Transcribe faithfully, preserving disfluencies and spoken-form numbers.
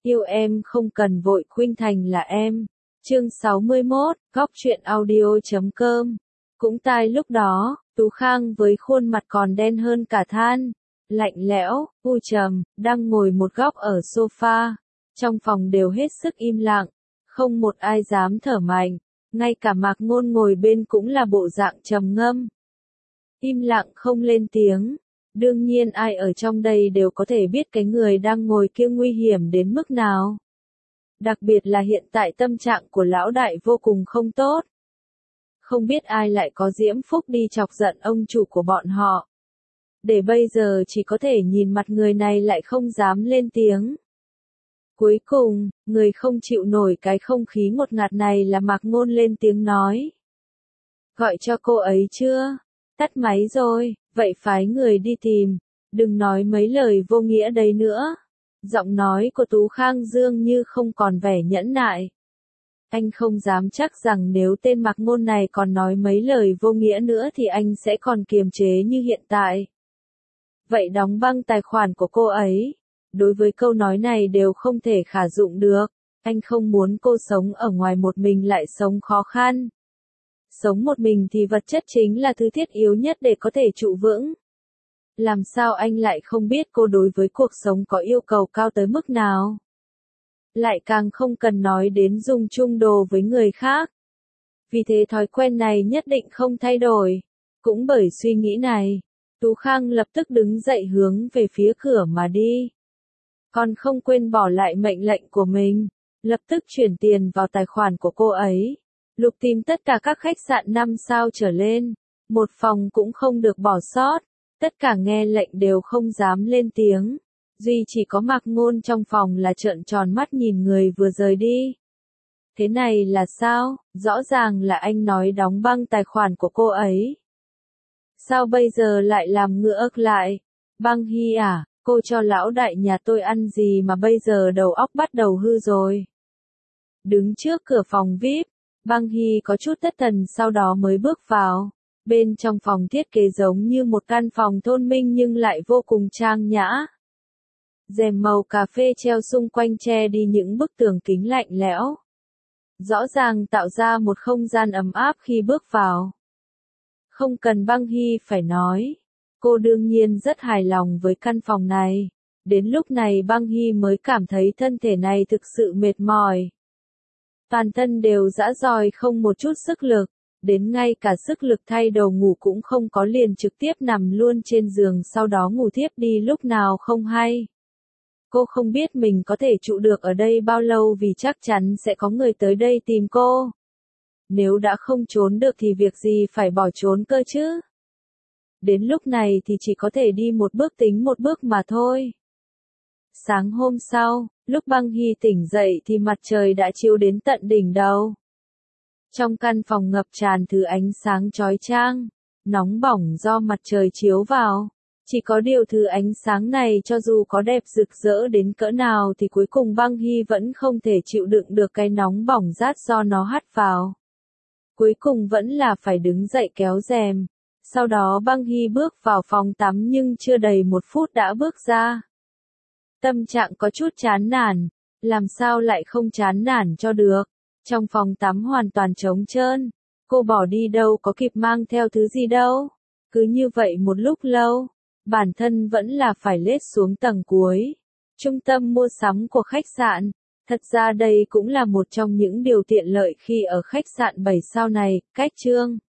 Yêu em không cần vội khuynh thành là em. Chương sáu mươi mốt, góc truyện audio chấm com. Cũng tai lúc đó, Tú Khang với khuôn mặt còn đen hơn cả than, lạnh lẽo, u trầm, đang ngồi một góc ở sofa. Trong phòng đều hết sức im lặng, không một ai dám thở mạnh, ngay cả Mạc Ngôn ngồi bên cũng là bộ dạng trầm ngâm. Im lặng không lên tiếng. Đương nhiên ai ở trong đây đều có thể biết cái người đang ngồi kia nguy hiểm đến mức nào. Đặc biệt là hiện tại tâm trạng của lão đại vô cùng không tốt. Không biết ai lại có diễm phúc đi chọc giận ông chủ của bọn họ. Để bây giờ chỉ có thể nhìn mặt người này lại không dám lên tiếng. Cuối cùng, người không chịu nổi cái không khí ngột ngạt này là Mạc Ngôn lên tiếng nói. Gọi cho cô ấy chưa? Tắt máy rồi, vậy phái người đi tìm, đừng nói mấy lời vô nghĩa đấy nữa. Giọng nói của Tú Khang dường như không còn vẻ nhẫn nại. Anh không dám chắc rằng nếu tên Mạc Ngôn này còn nói mấy lời vô nghĩa nữa thì anh sẽ còn kiềm chế như hiện tại. Vậy đóng băng tài khoản của cô ấy. Đối với câu nói này đều không thể khả dụng được. Anh không muốn cô sống ở ngoài một mình lại sống khó khăn. Sống một mình thì vật chất chính là thứ thiết yếu nhất để có thể trụ vững. Làm sao anh lại không biết cô đối với cuộc sống có yêu cầu cao tới mức nào? Lại càng không cần nói đến dùng chung đồ với người khác. Vì thế thói quen này nhất định không thay đổi. Cũng bởi suy nghĩ này, Tú Khang lập tức đứng dậy hướng về phía cửa mà đi. Còn không quên bỏ lại mệnh lệnh của mình, lập tức chuyển tiền vào tài khoản của cô ấy. Lục tìm tất cả các khách sạn năm sao trở lên, một phòng cũng không được bỏ sót, tất cả nghe lệnh đều không dám lên tiếng. Duy chỉ có Mạc Ngôn trong phòng là trợn tròn mắt nhìn người vừa rời đi. Thế này là sao? Rõ ràng là anh nói đóng băng tài khoản của cô ấy. Sao bây giờ lại làm ngựa lại? Băng Hy à, cô cho lão đại nhà tôi ăn gì mà bây giờ đầu óc bắt đầu hư rồi? Đứng trước cửa phòng vi ai pi, Băng Hy có chút thất thần sau đó mới bước vào. Bên trong phòng thiết kế giống như một căn phòng thôn minh nhưng lại vô cùng trang nhã. Rèm màu cà phê treo xung quanh che đi những bức tường kính lạnh lẽo. Rõ ràng tạo ra một không gian ấm áp khi bước vào. Không cần Băng Hy phải nói. Cô đương nhiên rất hài lòng với căn phòng này. Đến lúc này Băng Hy mới cảm thấy thân thể này thực sự mệt mỏi. Toàn thân đều rã rời không một chút sức lực, đến ngay cả sức lực thay đồ ngủ cũng không có liền trực tiếp nằm luôn trên giường sau đó ngủ thiếp đi lúc nào không hay. Cô không biết mình có thể trụ được ở đây bao lâu vì chắc chắn sẽ có người tới đây tìm cô. Nếu đã không trốn được thì việc gì phải bỏ trốn cơ chứ? Đến lúc này thì chỉ có thể đi một bước tính một bước mà thôi. Sáng hôm sau, lúc Băng Hy tỉnh dậy thì mặt trời đã chiếu đến tận đỉnh đầu. Trong căn phòng ngập tràn thứ ánh sáng chói chang, nóng bỏng do mặt trời chiếu vào. Chỉ có điều thứ ánh sáng này cho dù có đẹp rực rỡ đến cỡ nào thì cuối cùng Băng Hy vẫn không thể chịu đựng được cái nóng bỏng rát do nó hắt vào. Cuối cùng vẫn là phải đứng dậy kéo rèm. Sau đó Băng Hy bước vào phòng tắm nhưng chưa đầy một phút đã bước ra. Tâm trạng có chút chán nản, làm sao lại không chán nản cho được. Trong phòng tắm hoàn toàn trống trơn, cô bỏ đi đâu có kịp mang theo thứ gì đâu. Cứ như vậy một lúc lâu, bản thân vẫn là phải lết xuống tầng cuối. Trung tâm mua sắm của khách sạn, thật ra đây cũng là một trong những điều tiện lợi khi ở khách sạn bảy sao này, cách Trương